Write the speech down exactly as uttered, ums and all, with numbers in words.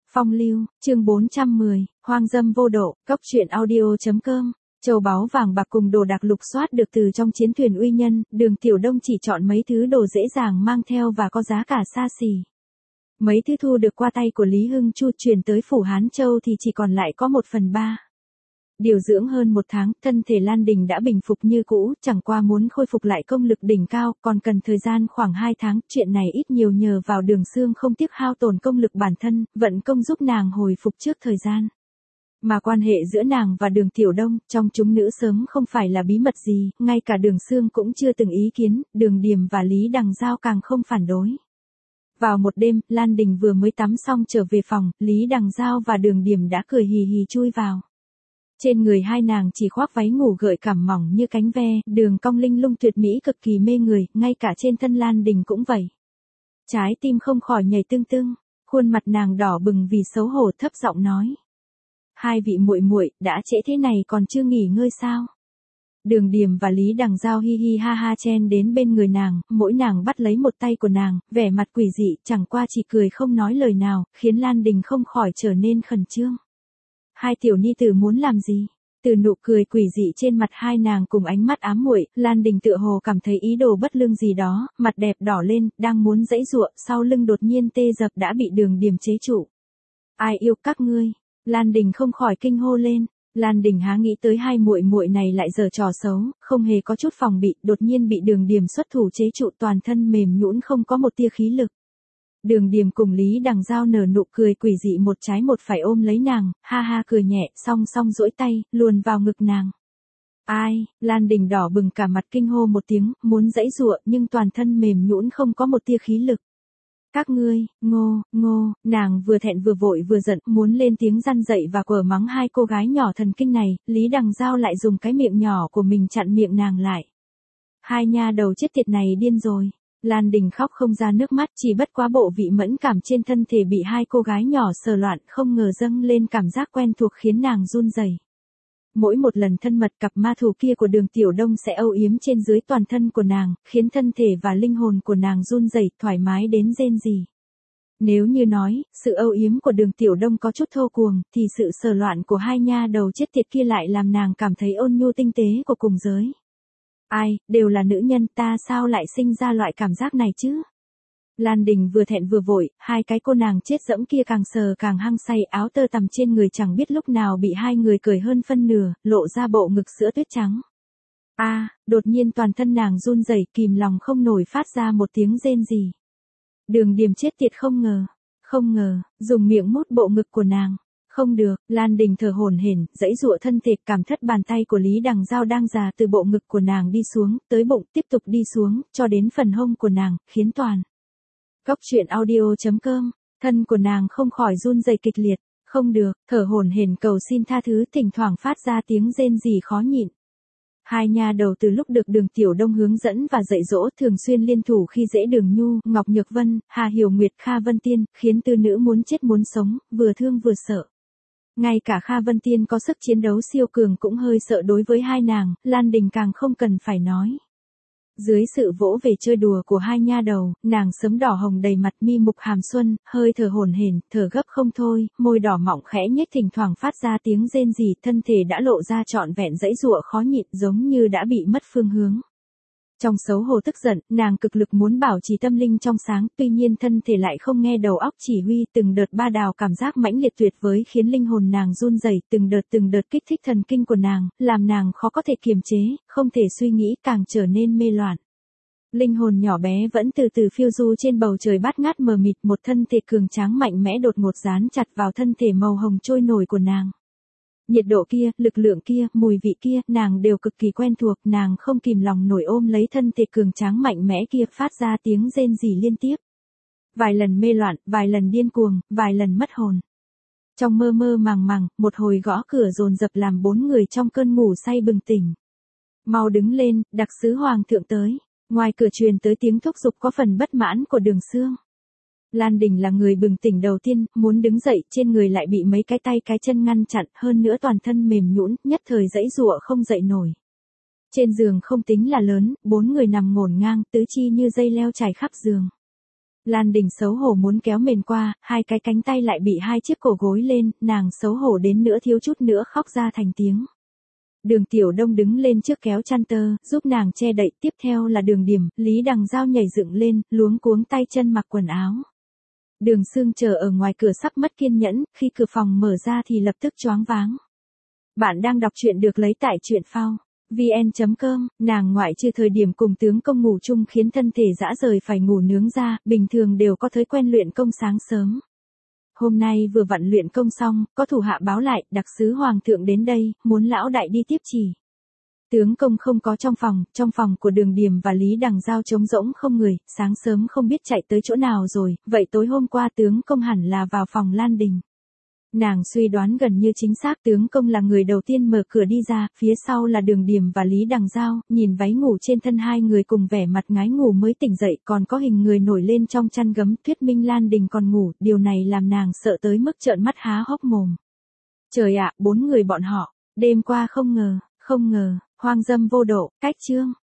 Phong lưu, chương bốn trăm mười, hoang dâm vô độ, cốc truyện audio.com. Châu báu vàng bạc cùng đồ đạc lục soát được từ trong chiến thuyền uy nhân, Đường Tiểu Đông chỉ chọn mấy thứ đồ dễ dàng mang theo và có giá cả xa xỉ. Mấy thứ thu được qua tay của Lý Hưng Chu chuyển tới phủ Hán Châu thì chỉ còn lại có một phần ba. Điều dưỡng hơn một tháng, thân thể Lan Đình đã bình phục như cũ, chẳng qua muốn khôi phục lại công lực đỉnh cao, còn cần thời gian khoảng hai tháng, chuyện này ít nhiều nhờ vào Đường Xương không tiếc hao tổn công lực bản thân, vận công giúp nàng hồi phục trước thời gian. Mà quan hệ giữa nàng và Đường Tiểu Đông, trong chúng nữ sớm không phải là bí mật gì, ngay cả Đường Xương cũng chưa từng ý kiến, Đường Điềm và Lý Đằng Giao càng không phản đối. Vào một đêm, Lan Đình vừa mới tắm xong trở về phòng, Lý Đằng Giao và Đường Điềm đã cười hì hì chui vào. Trên người hai nàng chỉ khoác váy ngủ gợi cảm mỏng như cánh ve, đường cong linh lung tuyệt mỹ cực kỳ mê người, ngay cả trên thân Lan Đình cũng vậy. Trái tim không khỏi nhảy tưng tưng, khuôn mặt nàng đỏ bừng vì xấu hổ thấp giọng nói: "Hai vị muội muội, đã trễ thế này còn chưa nghỉ ngơi sao?" Đường Điềm và Lý Đằng Giao hi hi ha ha chen đến bên người nàng, mỗi nàng bắt lấy một tay của nàng, vẻ mặt quỷ dị, chẳng qua chỉ cười không nói lời nào, khiến Lan Đình không khỏi trở nên khẩn trương. Hai tiểu ni tử muốn làm gì? Từ nụ cười quỷ dị trên mặt hai nàng cùng ánh mắt ám muội, Lan Đình tựa hồ cảm thấy ý đồ bất lương gì đó, mặt đẹp đỏ lên, đang muốn giãy giụa, sau lưng đột nhiên tê dập đã bị Đường Điềm chế trụ. "Ai yêu các ngươi?" Lan Đình không khỏi kinh hô lên. Lan Đình há nghĩ tới hai muội muội này lại giở trò xấu, không hề có chút phòng bị, đột nhiên bị Đường Điềm xuất thủ chế trụ, toàn thân mềm nhũn không có một tia khí lực. Đường Điềm cùng Lý Đằng Giao nở nụ cười quỷ dị, một trái một phải ôm lấy nàng, ha ha cười nhẹ, song song duỗi tay, luồn vào ngực nàng. "Ai?" Lan Đình đỏ bừng cả mặt kinh hô một tiếng, muốn giãy giụa nhưng toàn thân mềm nhũn không có một tia khí lực. "Các ngươi, ngô, ngô." Nàng vừa thẹn vừa vội vừa giận, muốn lên tiếng răn dậy và quở mắng hai cô gái nhỏ thần kinh này, Lý Đằng Giao lại dùng cái miệng nhỏ của mình chặn miệng nàng lại. "Hai nha đầu chết tiệt này điên rồi." Lan Đình khóc không ra nước mắt, chỉ bất quá bộ vị mẫn cảm trên thân thể bị hai cô gái nhỏ sờ loạn, không ngờ dâng lên cảm giác quen thuộc khiến nàng run rẩy. Mỗi một lần thân mật, cặp ma thủ kia của Đường Tiểu Đông sẽ âu yếm trên dưới toàn thân của nàng, khiến thân thể và linh hồn của nàng run rẩy, thoải mái đến rên rỉ. Nếu như nói, sự âu yếm của Đường Tiểu Đông có chút thô cuồng, thì sự sờ loạn của hai nha đầu chết tiệt kia lại làm nàng cảm thấy ôn nhu tinh tế của cùng giới. Ai, đều là nữ nhân, ta sao lại sinh ra loại cảm giác này chứ? Lan Đình vừa thẹn vừa vội, hai cái cô nàng chết dẫm kia càng sờ càng hăng say, áo tơ tằm trên người chẳng biết lúc nào bị hai người cởi hơn phân nửa, lộ ra bộ ngực sữa tuyết trắng. A, à, đột nhiên toàn thân nàng run rẩy, kìm lòng không nổi phát ra một tiếng rên rỉ. Đường Điềm chết tiệt không ngờ, không ngờ, dùng miệng mút bộ ngực của nàng. Không được, Lan Đình thở hổn hển, giãy giụa thân thể, cảm thất bàn tay của Lý Đằng Giao đang già từ bộ ngực của nàng đi xuống, tới bụng, tiếp tục đi xuống, cho đến phần hông của nàng, khiến toàn. Cốc truyện audio.com, thân của nàng không khỏi run rẩy kịch liệt, không được, thở hổn hển cầu xin tha thứ, thỉnh thoảng phát ra tiếng rên rỉ khó nhịn. Hai nha đầu từ lúc được Đường Tiểu Đông hướng dẫn và dạy dỗ thường xuyên liên thủ khi dễ Đường Nhu, Ngọc Nhược Vân, Hà Hiểu Nguyệt, Kha Vân Tiên, khiến tư nữ muốn chết muốn sống, vừa thương vừa sợ. Ngay cả Kha Vân Tiên có sức chiến đấu siêu cường cũng hơi sợ đối với hai nàng, Lan Đình càng không cần phải nói. Dưới sự vỗ về chơi đùa của hai nha đầu, nàng sớm đỏ hồng đầy mặt, mi mục hàm xuân, hơi thở hổn hển, thở gấp không thôi, môi đỏ mọng khẽ nhếch, thỉnh thoảng phát ra tiếng rên rỉ, thân thể đã lộ ra trọn vẹn giãy giụa khó nhịn, giống như đã bị mất phương hướng. Trong xấu hổ tức giận, nàng cực lực muốn bảo trì tâm linh trong sáng, tuy nhiên thân thể lại không nghe đầu óc chỉ huy, từng đợt ba đào cảm giác mãnh liệt tuyệt vời khiến linh hồn nàng run rẩy, từng đợt từng đợt kích thích thần kinh của nàng, làm nàng khó có thể kiềm chế, không thể suy nghĩ, càng trở nên mê loạn. Linh hồn nhỏ bé vẫn từ từ phiêu du trên bầu trời bát ngát mờ mịt, một thân thể cường tráng mạnh mẽ đột ngột dán chặt vào thân thể màu hồng trôi nổi của nàng. Nhiệt độ kia, lực lượng kia, mùi vị kia, nàng đều cực kỳ quen thuộc, nàng không kìm lòng nổi ôm lấy thân thể cường tráng mạnh mẽ kia, phát ra tiếng rên rỉ liên tiếp. Vài lần mê loạn, vài lần điên cuồng, vài lần mất hồn. Trong mơ mơ màng màng, một hồi gõ cửa dồn dập làm bốn người trong cơn ngủ say bừng tỉnh. "Mau đứng lên, đặc sứ hoàng thượng tới." Ngoài cửa truyền tới tiếng thúc giục có phần bất mãn của Đường Xương. Lan Đình là người bừng tỉnh đầu tiên, muốn đứng dậy, trên người lại bị mấy cái tay cái chân ngăn chặn, hơn nữa toàn thân mềm nhũn, nhất thời giãy giụa không dậy nổi. Trên giường không tính là lớn, bốn người nằm ngổn ngang, tứ chi như dây leo trải khắp giường. Lan Đình xấu hổ muốn kéo mền qua, hai cái cánh tay lại bị hai chiếc cổ gối lên, nàng xấu hổ đến nữa thiếu chút nữa khóc ra thành tiếng. Đường Tiểu Đông đứng lên trước kéo chăn tơ, giúp nàng che đậy, tiếp theo là Đường Điểm, Lý Đằng Giao nhảy dựng lên, luống cuống tay chân mặc quần áo. Đường Sương chờ ở ngoài cửa sắp mất kiên nhẫn, khi cửa phòng mở ra thì lập tức choáng váng. Bạn đang đọc truyện được lấy tại truyện phao vn chấm com, nàng ngoại trừ thời điểm cùng tướng công ngủ chung khiến thân thể dã rời phải ngủ nướng ra, bình thường đều có thói quen luyện công sáng sớm. Hôm nay vừa vặn luyện công xong, có thủ hạ báo lại, đặc sứ hoàng thượng đến đây, muốn lão đại đi tiếp chỉ. Tướng công không có trong phòng, trong phòng của Đường Điểm và Lý Đằng Giao trống rỗng không người, sáng sớm không biết chạy tới chỗ nào rồi, vậy tối hôm qua tướng công hẳn là vào phòng Lan Đình. Nàng suy đoán gần như chính xác, tướng công là người đầu tiên mở cửa đi ra, phía sau là Đường Điểm và Lý Đằng Giao, nhìn váy ngủ trên thân hai người cùng vẻ mặt ngái ngủ mới tỉnh dậy, còn có hình người nổi lên trong chăn gấm, thuyết minh Lan Đình còn ngủ, điều này làm nàng sợ tới mức trợn mắt há hốc mồm. Trời ạ, bốn người bọn họ, đêm qua không ngờ, không ngờ, hoang dâm vô độ, cách chương.